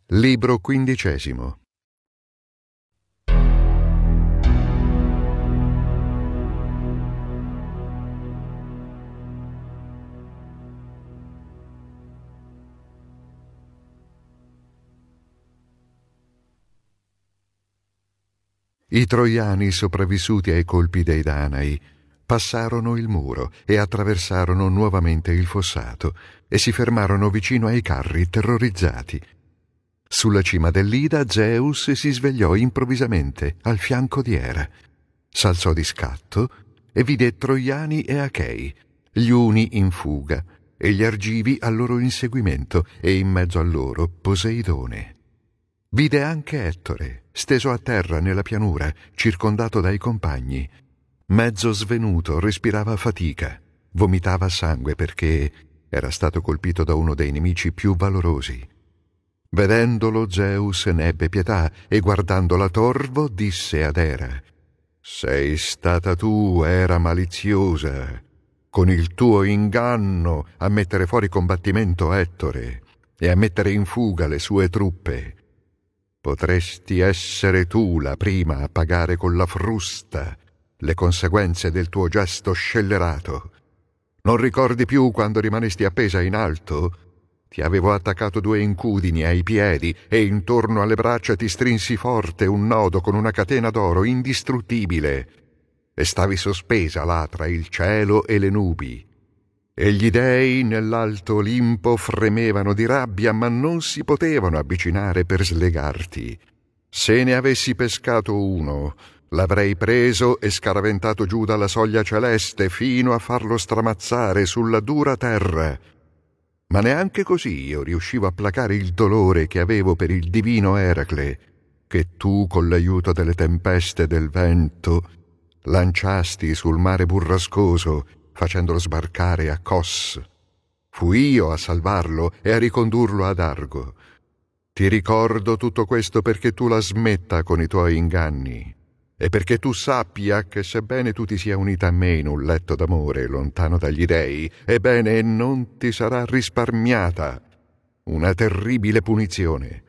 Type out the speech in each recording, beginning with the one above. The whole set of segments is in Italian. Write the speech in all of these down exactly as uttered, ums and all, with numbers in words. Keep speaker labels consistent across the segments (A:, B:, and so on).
A: Libro quindicesimo. I troiani sopravvissuti ai colpi dei Danai passarono il muro e attraversarono nuovamente il fossato e si fermarono vicino ai carri terrorizzati. Sulla cima dell'Ida Zeus si svegliò improvvisamente al fianco di Era. S'alzò di scatto e vide Troiani e Achei, gli uni in fuga e gli Argivi al loro inseguimento, e in mezzo a loro Poseidone. Vide anche Ettore, steso a terra nella pianura, circondato dai compagni. Mezzo svenuto, respirava fatica, vomitava sangue perché era stato colpito da uno dei nemici più valorosi. Vedendolo, Zeus ne ebbe pietà e, guardandola torvo, disse ad Era: «Sei stata tu, Era maliziosa, con il tuo inganno a mettere fuori combattimento Ettore e a mettere in fuga le sue truppe. Potresti essere tu la prima a pagare con la frusta le conseguenze del tuo gesto scellerato. Non ricordi più quando rimanesti appesa in alto? Ti avevo attaccato due incudini ai piedi e intorno alle braccia ti strinsi forte un nodo con una catena d'oro indistruttibile e stavi sospesa là tra il cielo e le nubi. E gli dei nell'alto Olimpo fremevano di rabbia, ma non si potevano avvicinare per slegarti. Se ne avessi pescato uno, l'avrei preso e scaraventato giù dalla soglia celeste fino a farlo stramazzare sulla dura terra. Ma neanche così io riuscivo a placare il dolore che avevo per il divino Eracle, che tu, con l'aiuto delle tempeste del vento, lanciasti sul mare burrascoso, facendolo sbarcare a Cos. Fui io a salvarlo e a ricondurlo ad Argo. Ti ricordo tutto questo perché tu la smetta con i tuoi inganni e perché tu sappia che, sebbene tu ti sia unita a me in un letto d'amore lontano dagli dei, ebbene non ti sarà risparmiata una terribile punizione».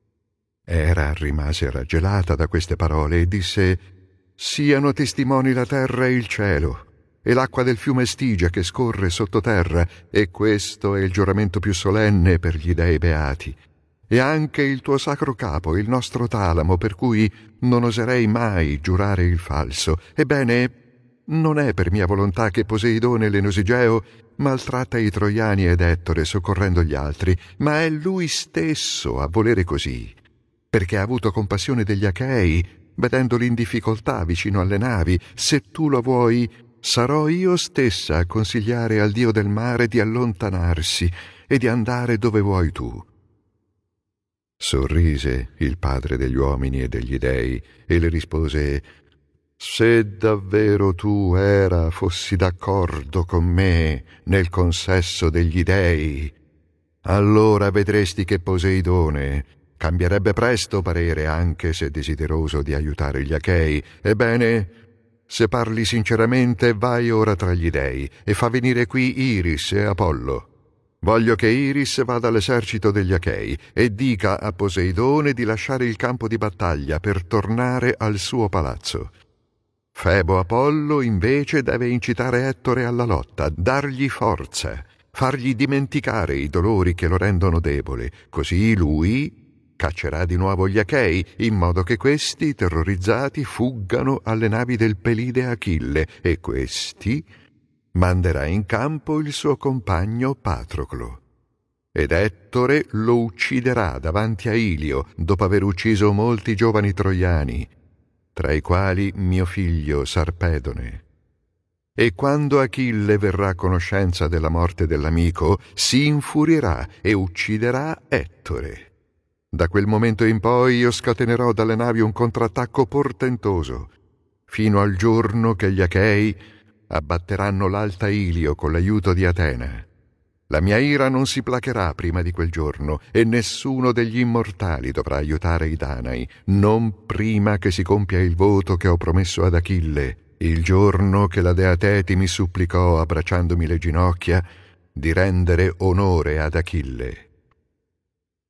A: Era rimase raggelata da queste parole e disse: «Siano testimoni la terra e il cielo e l'acqua del fiume Stigia che scorre sottoterra, e questo è il giuramento più solenne per gli dei beati, e anche il tuo sacro capo, il nostro talamo, per cui non oserei mai giurare il falso. Ebbene, non è per mia volontà che Poseidone l'Enosigeo maltratta i Troiani ed Ettore soccorrendo gli altri, ma è lui stesso a volere così, perché ha avuto compassione degli Achei, vedendoli in difficoltà vicino alle navi. Se tu lo vuoi, sarò io stessa a consigliare al dio del mare di allontanarsi e di andare dove vuoi tu». Sorrise il padre degli uomini e degli dei e le rispose: «Se davvero tu, Era, fossi d'accordo con me nel consesso degli dei, allora vedresti che Poseidone cambierebbe presto parere, anche se desideroso di aiutare gli Achei. Ebbene, se parli sinceramente, vai ora tra gli dei e fa venire qui Iris e Apollo. Voglio che Iris vada all'esercito degli Achei e dica a Poseidone di lasciare il campo di battaglia per tornare al suo palazzo. Febo Apollo invece deve incitare Ettore alla lotta, dargli forza, fargli dimenticare i dolori che lo rendono debole, così lui caccerà di nuovo gli Achei, in modo che questi, terrorizzati, fuggano alle navi del Pelide Achille, e questi manderà in campo il suo compagno Patroclo. Ed Ettore lo ucciderà davanti a Ilio, dopo aver ucciso molti giovani troiani, tra i quali mio figlio Sarpedone. E quando Achille verrà a conoscenza della morte dell'amico, si infurierà e ucciderà Ettore. Da quel momento in poi io scatenerò dalle navi un contrattacco portentoso, fino al giorno che gli Achei abbatteranno l'alta Ilio con l'aiuto di Atena. La mia ira non si placherà prima di quel giorno, e nessuno degli immortali dovrà aiutare i Danai, non prima che si compia il voto che ho promesso ad Achille, il giorno che la dea Teti mi supplicò, abbracciandomi le ginocchia, di rendere onore ad Achille.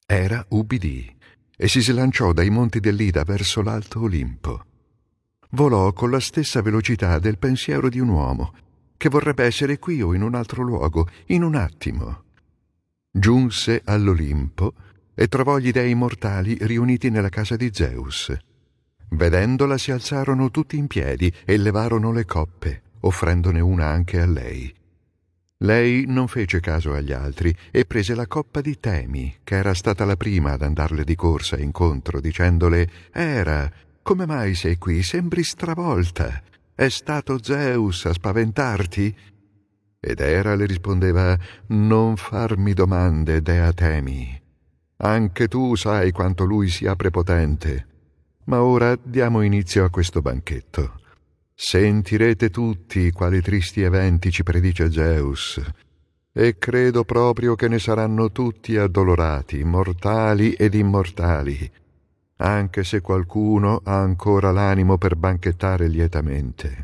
A: Era ubbidì e si slanciò dai monti dell'Ida verso l'alto Olimpo. Volò con la stessa velocità del pensiero di un uomo che vorrebbe essere qui o in un altro luogo, in un attimo. Giunse all'Olimpo e trovò gli dei mortali riuniti nella casa di Zeus. Vedendola si alzarono tutti in piedi e levarono le coppe, offrendone una anche a lei. Lei non fece caso agli altri e prese la coppa di Temi, che era stata la prima ad andarle di corsa incontro, dicendole: «Era, come mai sei qui? Sembri stravolta. È stato Zeus a spaventarti?» Ed Era le rispondeva: «Non farmi domande, dea Temi. Anche tu sai quanto lui sia prepotente. Ma ora diamo inizio a questo banchetto. Sentirete tutti quali tristi eventi ci predice Zeus, e credo proprio che ne saranno tutti addolorati, mortali ed immortali, anche se qualcuno ha ancora l'animo per banchettare lietamente».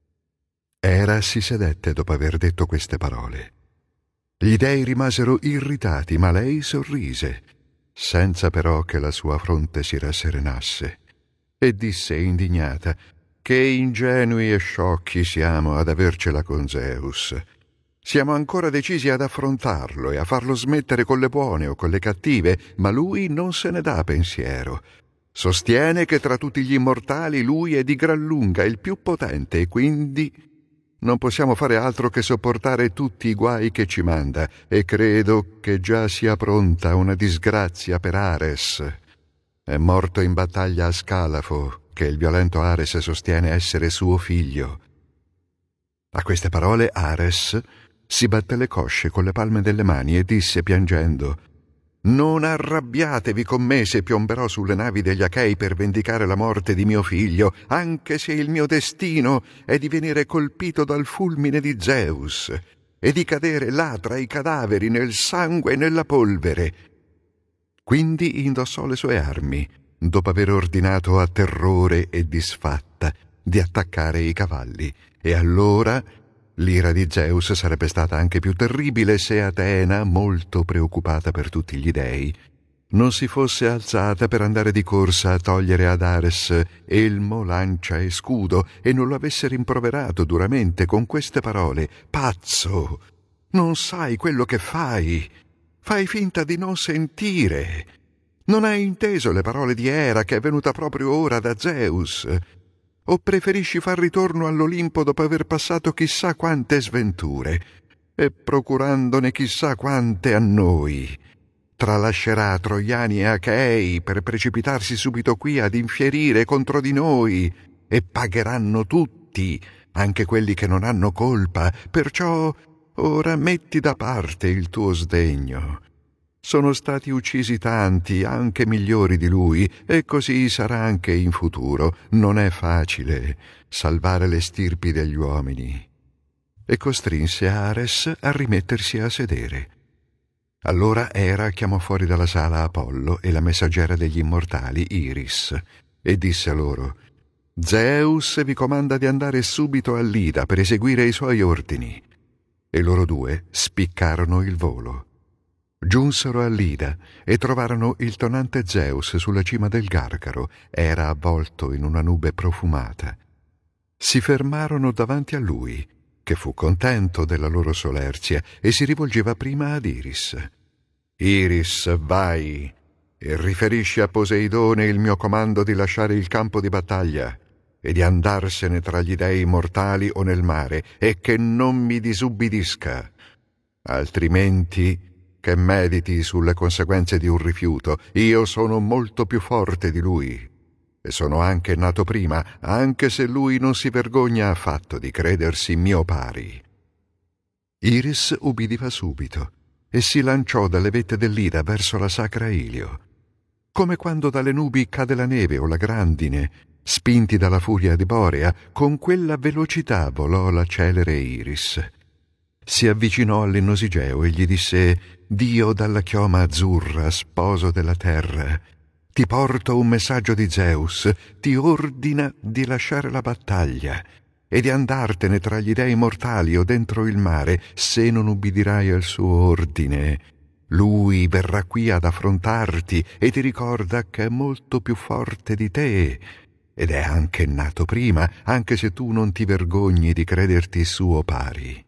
A: Era si sedette dopo aver detto queste parole. Gli dei rimasero irritati, ma lei sorrise, senza però che la sua fronte si rasserenasse, e disse indignata: «Che ingenui e sciocchi siamo ad avercela con Zeus. Siamo ancora decisi ad affrontarlo e a farlo smettere con le buone o con le cattive, ma lui non se ne dà pensiero. Sostiene che tra tutti gli immortali lui è di gran lunga il più potente e quindi non possiamo fare altro che sopportare tutti i guai che ci manda, e credo che già sia pronta una disgrazia per Ares. È morto in battaglia a Scalafo, che il violento Ares sostiene essere suo figlio». A queste parole Ares si batté le cosce con le palme delle mani e disse piangendo: «Non arrabbiatevi con me se piomberò sulle navi degli Achei per vendicare la morte di mio figlio, anche se il mio destino è di venire colpito dal fulmine di Zeus e di cadere là tra i cadaveri nel sangue e nella polvere». Quindi indossò le sue armi, dopo aver ordinato a Terrore e Disfatta di attaccare i cavalli, e allora l'ira di Zeus sarebbe stata anche più terribile se Atena, molto preoccupata per tutti gli dei, non si fosse alzata per andare di corsa a togliere ad Ares elmo, lancia e scudo e non lo avesse rimproverato duramente con queste parole: «Pazzo, non sai quello che fai. Fai finta di non sentire. Non hai inteso le parole di Era che è venuta proprio ora da Zeus? O preferisci far ritorno all'Olimpo dopo aver passato chissà quante sventure e procurandone chissà quante a noi? Tralascerà Troiani e Achei per precipitarsi subito qui ad infierire contro di noi, e pagheranno tutti, anche quelli che non hanno colpa. Perciò ora metti da parte il tuo sdegno. Sono stati uccisi tanti, anche migliori di lui, e così sarà anche in futuro. Non è facile salvare le stirpi degli uomini». E costrinse Ares a rimettersi a sedere. Allora Era chiamò fuori dalla sala Apollo e la messaggera degli immortali, Iris, e disse loro: «Zeus vi comanda di andare subito all'Ida per eseguire i suoi ordini». E loro due spiccarono il volo. Giunsero all'Ida e trovarono il tonante Zeus sulla cima del Gargaro. Era avvolto in una nube profumata. Si fermarono davanti a lui, che fu contento della loro solerzia, e si rivolgeva prima ad Iris. «Iris, vai e riferisci a Poseidone il mio comando di lasciare il campo di battaglia e di andarsene tra gli dei mortali o nel mare, e che non mi disubbidisca. Altrimenti che mediti sulle conseguenze di un rifiuto. Io sono molto più forte di lui e sono anche nato prima, anche se lui non si vergogna affatto di credersi mio pari». Iris ubbidiva subito e si lanciò dalle vette dell'Ida verso la sacra Ilio. Come quando dalle nubi cade la neve o la grandine, spinti dalla furia di Borea, con quella velocità volò la celere Iris. Si avvicinò all'Innosigeo e gli disse: «Dio dalla chioma azzurra, sposo della terra, ti porto un messaggio di Zeus, ti ordina di lasciare la battaglia e di andartene tra gli dei mortali o dentro il mare. Se non ubbidirai al suo ordine, Lui verrà qui ad affrontarti e ti ricorda che è molto più forte di te ed è anche nato prima, anche se tu non ti vergogni di crederti suo pari.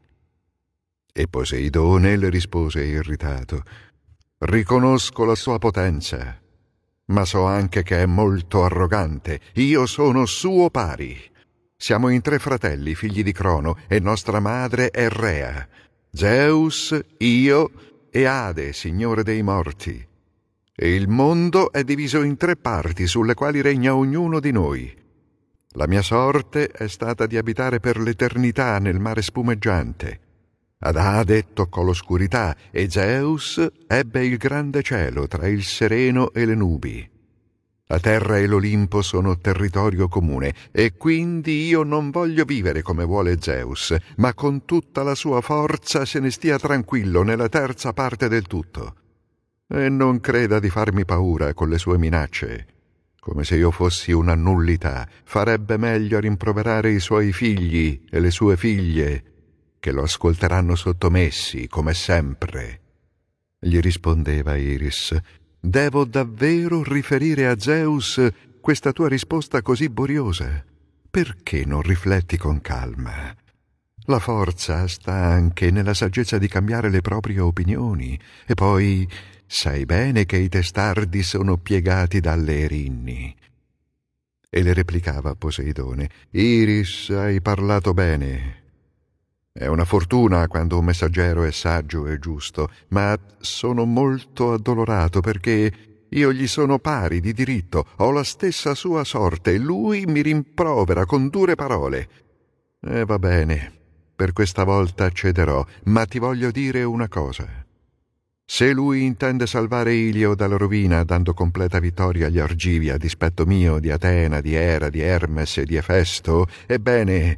A: E Poseidone le rispose irritato: riconosco la sua potenza, ma so anche che è molto arrogante. Io sono suo pari. Siamo in tre fratelli, figli di Crono, e nostra madre è Rea, Zeus, io e Ade, signore dei morti. E il mondo è diviso in tre parti sulle quali regna ognuno di noi. La mia sorte è stata di abitare per l'eternità nel mare spumeggiante. Ad Ade toccò l'oscurità e Zeus ebbe il grande cielo tra il sereno e le nubi. La terra e l'Olimpo sono territorio comune e quindi io non voglio vivere come vuole Zeus, ma con tutta la sua forza se ne stia tranquillo nella terza parte del tutto. E non creda di farmi paura con le sue minacce. Come se io fossi una nullità, farebbe meglio a rimproverare i suoi figli e le sue figlie, che lo ascolteranno sottomessi, come sempre. Gli rispondeva Iris: devo davvero riferire a Zeus questa tua risposta così boriosa? Perché non rifletti con calma? La forza sta anche nella saggezza di cambiare le proprie opinioni, e poi sai bene che i testardi sono piegati dalle erinni. E le replicava Poseidone: Iris, hai parlato bene. È una fortuna quando un messaggero è saggio e giusto, ma sono molto addolorato perché io gli sono pari di diritto, ho la stessa sua sorte e lui mi rimprovera con dure parole. E va bene, per questa volta cederò, ma ti voglio dire una cosa. Se lui intende salvare Ilio dalla rovina dando completa vittoria agli Argivi a dispetto mio, di Atena, di Era, di Hermes e di Efesto, ebbene,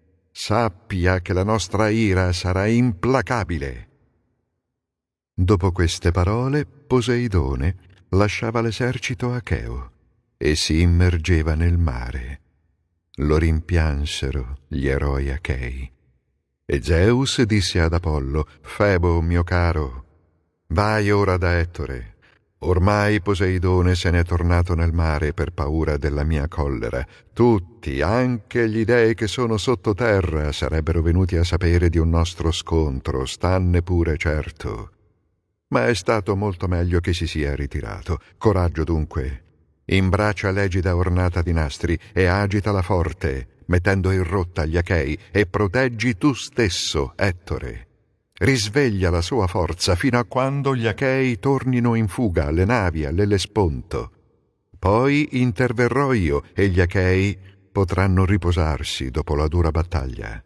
A: sappia che la nostra ira sarà implacabile. Dopo queste parole, Poseidone lasciava l'esercito acheo e si immergeva nel mare. Lo rimpiansero gli eroi achei. E Zeus disse ad Apollo: Febo, mio caro, vai ora da Ettore. Ormai Poseidone se n'è tornato nel mare per paura della mia collera. Tutti, anche gli dei che sono sottoterra, sarebbero venuti a sapere di un nostro scontro, stanne pure certo. Ma è stato molto meglio che si sia ritirato. Coraggio dunque. Imbraccia l'egida ornata di nastri e agitala forte, mettendo in rotta gli Achei, e proteggi tu stesso, Ettore. Risveglia la sua forza fino a quando gli Achei tornino in fuga alle navi, all'Ellesponto. Poi interverrò io e gli Achei potranno riposarsi dopo la dura battaglia.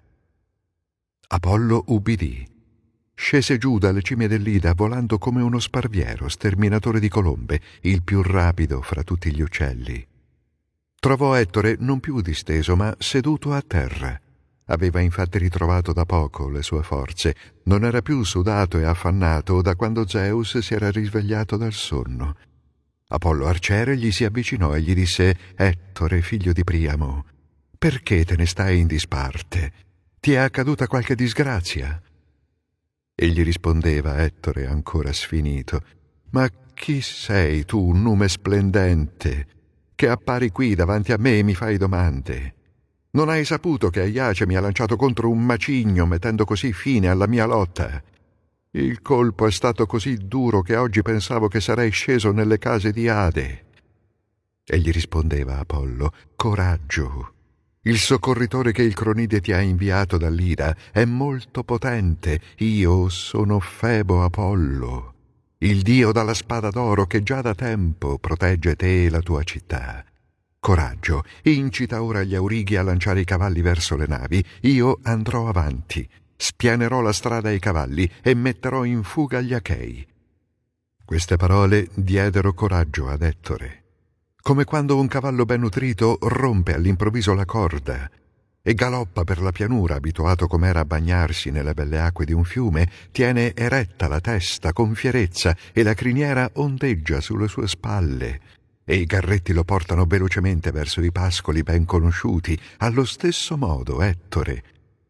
A: Apollo ubbidì. Scese giù dalle cime dell'Ida volando come uno sparviero, sterminatore di colombe, il più rapido fra tutti gli uccelli. Trovò Ettore non più disteso, ma seduto a terra. Aveva infatti ritrovato da poco le sue forze. Non era più sudato e affannato da quando Zeus si era risvegliato dal sonno. Apollo arciere gli si avvicinò e gli disse: Ettore, figlio di Priamo, perché te ne stai in disparte? Ti è accaduta qualche disgrazia? Egli rispondeva, Ettore, ancora sfinito: ma chi sei tu, nume splendente, che appari qui davanti a me e mi fai domande? Non hai saputo che Aiace mi ha lanciato contro un macigno, mettendo così fine alla mia lotta? Il colpo è stato così duro che oggi pensavo che sarei sceso nelle case di Ade. Egli rispondeva Apollo: coraggio! Il soccorritore che il Cronide ti ha inviato dall'Ida è molto potente. Io sono Febo Apollo, il dio dalla spada d'oro che già da tempo protegge te e la tua città. Coraggio, incita ora gli aurighi a lanciare i cavalli verso le navi. Io andrò avanti, spianerò la strada ai cavalli e metterò in fuga gli Achei. Queste parole diedero coraggio ad Ettore, come quando un cavallo ben nutrito rompe all'improvviso la corda e galoppa per la pianura, abituato com'era a bagnarsi nelle belle acque di un fiume, tiene eretta la testa con fierezza e la criniera ondeggia sulle sue spalle, e i carretti lo portano velocemente verso i pascoli ben conosciuti. Allo stesso modo, Ettore,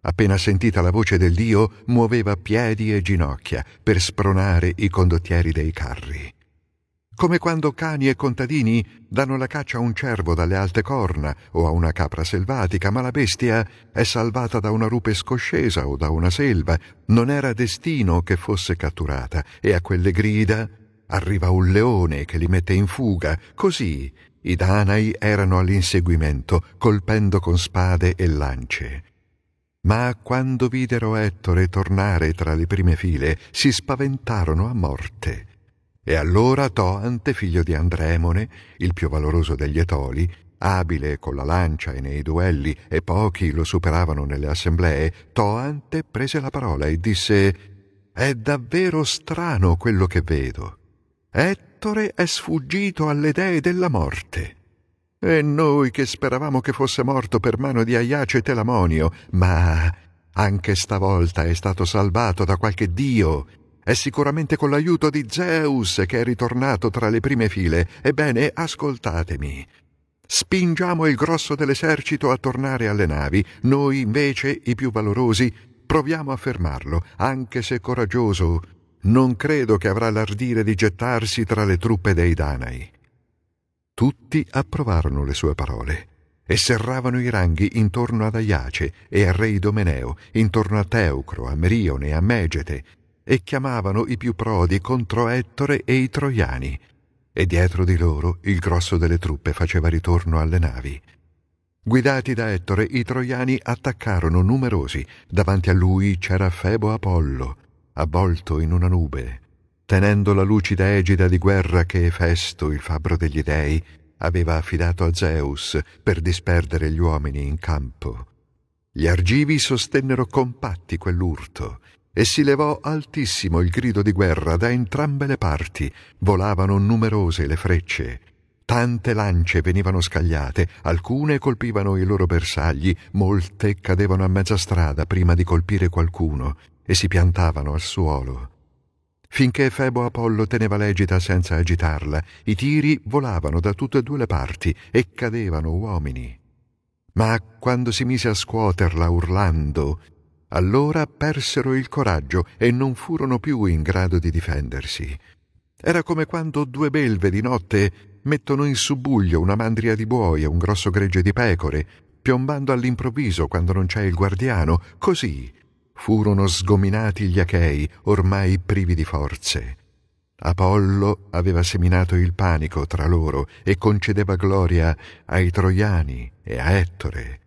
A: Appena sentita la voce del dio, muoveva piedi e ginocchia per spronare i condottieri dei carri. Come quando cani e contadini danno la caccia a un cervo dalle alte corna o a una capra selvatica, ma la bestia è salvata da una rupe scoscesa o da una selva, non era destino che fosse catturata, e a quelle grida arriva un leone che li mette in fuga. Così i Danai erano all'inseguimento, colpendo con spade e lance. Ma quando videro Ettore tornare tra le prime file, si spaventarono a morte. E allora Toante, figlio di Andremone, il più valoroso degli Etoli, abile con la lancia e nei duelli, e pochi lo superavano nelle assemblee, Toante prese la parola e disse: «È davvero strano quello che vedo. Ettore è sfuggito alle dee della morte. E noi che speravamo che fosse morto per mano di Aiace Telamonio, ma anche stavolta è stato salvato da qualche dio. È sicuramente con l'aiuto di Zeus che è ritornato tra le prime file. Ebbene, ascoltatemi. Spingiamo il grosso dell'esercito a tornare alle navi. Noi, invece, i più valorosi, proviamo a fermarlo, anche se coraggioso. Non credo che avrà l'ardire di gettarsi tra le truppe dei Danai». Tutti approvarono le sue parole e serravano i ranghi intorno ad Aiace e al re Idomeneo, intorno a Teucro, a Merione e a Megete, e chiamavano i più prodi contro Ettore e i troiani, e dietro di loro il grosso delle truppe faceva ritorno alle navi. Guidati da Ettore, i troiani attaccarono numerosi. Davanti a lui c'era Febo Apollo, avvolto in una nube, tenendo la lucida egida di guerra che Efesto, il fabbro degli dei, aveva affidato a Zeus per disperdere gli uomini in campo. Gli argivi sostennero compatti quell'urto, e si levò altissimo il grido di guerra da entrambe le parti. Volavano numerose le frecce. Tante lance venivano scagliate, alcune colpivano i loro bersagli, molte cadevano a mezza strada prima di colpire qualcuno e si piantavano al suolo. Finché Febo Apollo teneva l'egida senza agitarla, i tiri volavano da tutte e due le parti e cadevano uomini. Ma quando si mise a scuoterla urlando, allora persero il coraggio e non furono più in grado di difendersi. Era come quando due belve di notte mettono in subbuglio una mandria di buoi e un grosso gregge di pecore, piombando all'improvviso quando non c'è il guardiano. Così furono sgominati gli Achei, ormai privi di forze. Apollo aveva seminato il panico tra loro e concedeva gloria ai troiani e a Ettore.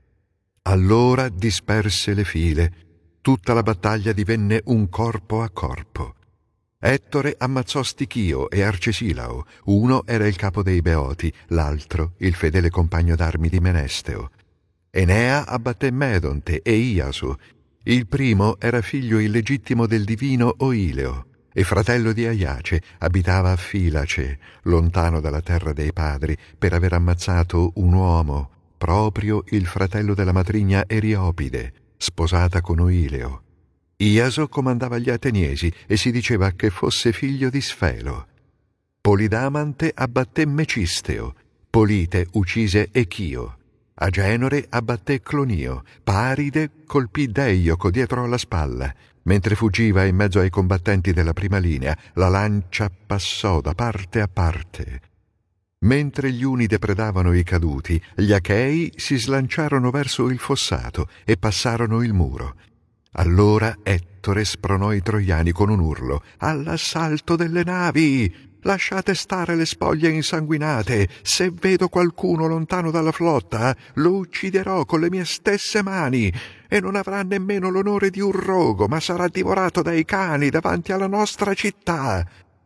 A: Allora disperse le file. Tutta la battaglia divenne un corpo a corpo. Ettore ammazzò Stichio e Arcesilao. Uno era il capo dei Beoti, l'altro il fedele compagno d'armi di Menesteo. Enea abbatté Medonte e Iaso. Il primo era figlio illegittimo del divino Oileo e fratello di Aiace, abitava a Filace, lontano dalla terra dei padri, per aver ammazzato un uomo, proprio il fratello della matrigna Eriopide, sposata con Oileo. Iaso comandava gli Ateniesi e si diceva che fosse figlio di Sfelo. Polidamante abbatté Mecisteo, Polite uccise Echio, Agenore abbatté Clonio, Paride colpì Deioco dietro alla spalla. Mentre fuggiva in mezzo ai combattenti della prima linea, la lancia passò da parte a parte. Mentre gli uni depredavano i caduti, gli Achei si slanciarono verso il fossato e passarono il muro. Allora Ettore spronò i troiani con un urlo: «All'assalto delle navi! Lasciate stare le spoglie insanguinate! Se vedo qualcuno lontano dalla flotta, lo ucciderò con le mie stesse mani, e non avrà nemmeno l'onore di un rogo, ma sarà divorato dai cani davanti alla nostra città!»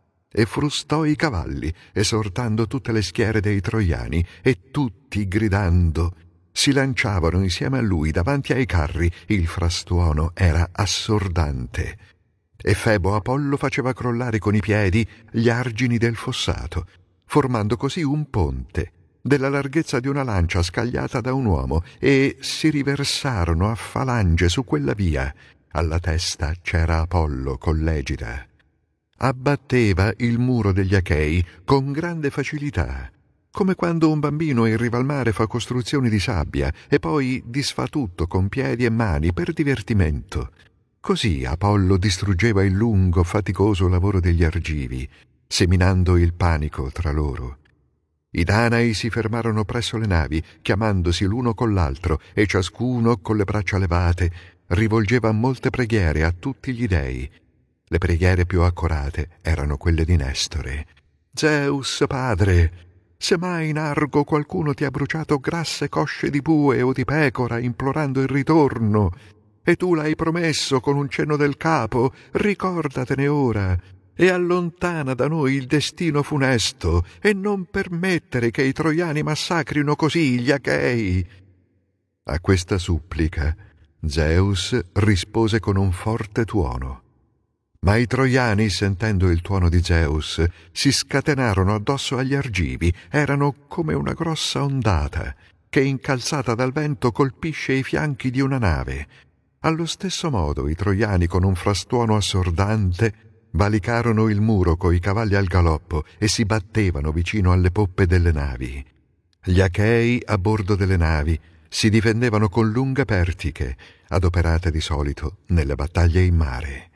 A: E frustò i cavalli, esortando tutte le schiere dei troiani, e tutti, gridando, si lanciavano insieme a lui davanti ai carri. Il frastuono era assordante. E Febo Apollo faceva crollare con i piedi gli argini del fossato, formando così un ponte della larghezza di una lancia scagliata da un uomo, e si riversarono a falange su quella via. Alla testa c'era Apollo con l'egida. Abbatteva il muro degli Achei con grande facilità. come quando un bambino in riva al mare fa costruzioni di sabbia e poi disfà tutto con piedi e mani per divertimento. Così Apollo distruggeva il lungo, faticoso lavoro degli argivi, seminando il panico tra loro. I Danai si fermarono presso le navi, chiamandosi l'uno con l'altro, e ciascuno, con le braccia levate, rivolgeva molte preghiere a tutti gli dei. Le preghiere più accorate erano quelle di Nestore. «Zeus, padre, se mai in Argo qualcuno ti ha bruciato grasse cosce di bue o di pecora implorando il ritorno, e tu l'hai promesso con un cenno del capo, ricordatene ora e allontana da noi il destino funesto e non permettere che i troiani massacrino così gli Achei». A questa supplica Zeus rispose con un forte tuono. Ma i troiani, sentendo il tuono di Zeus, si scatenarono addosso agli argivi. Erano come una grossa ondata che, incalzata dal vento, colpisce i fianchi di una nave. Allo stesso modo i troiani, con un frastuono assordante, valicarono il muro coi cavalli al galoppo e si battevano vicino alle poppe delle navi. Gli Achei, a bordo delle navi, si difendevano con lunghe pertiche, adoperate di solito nelle battaglie in mare.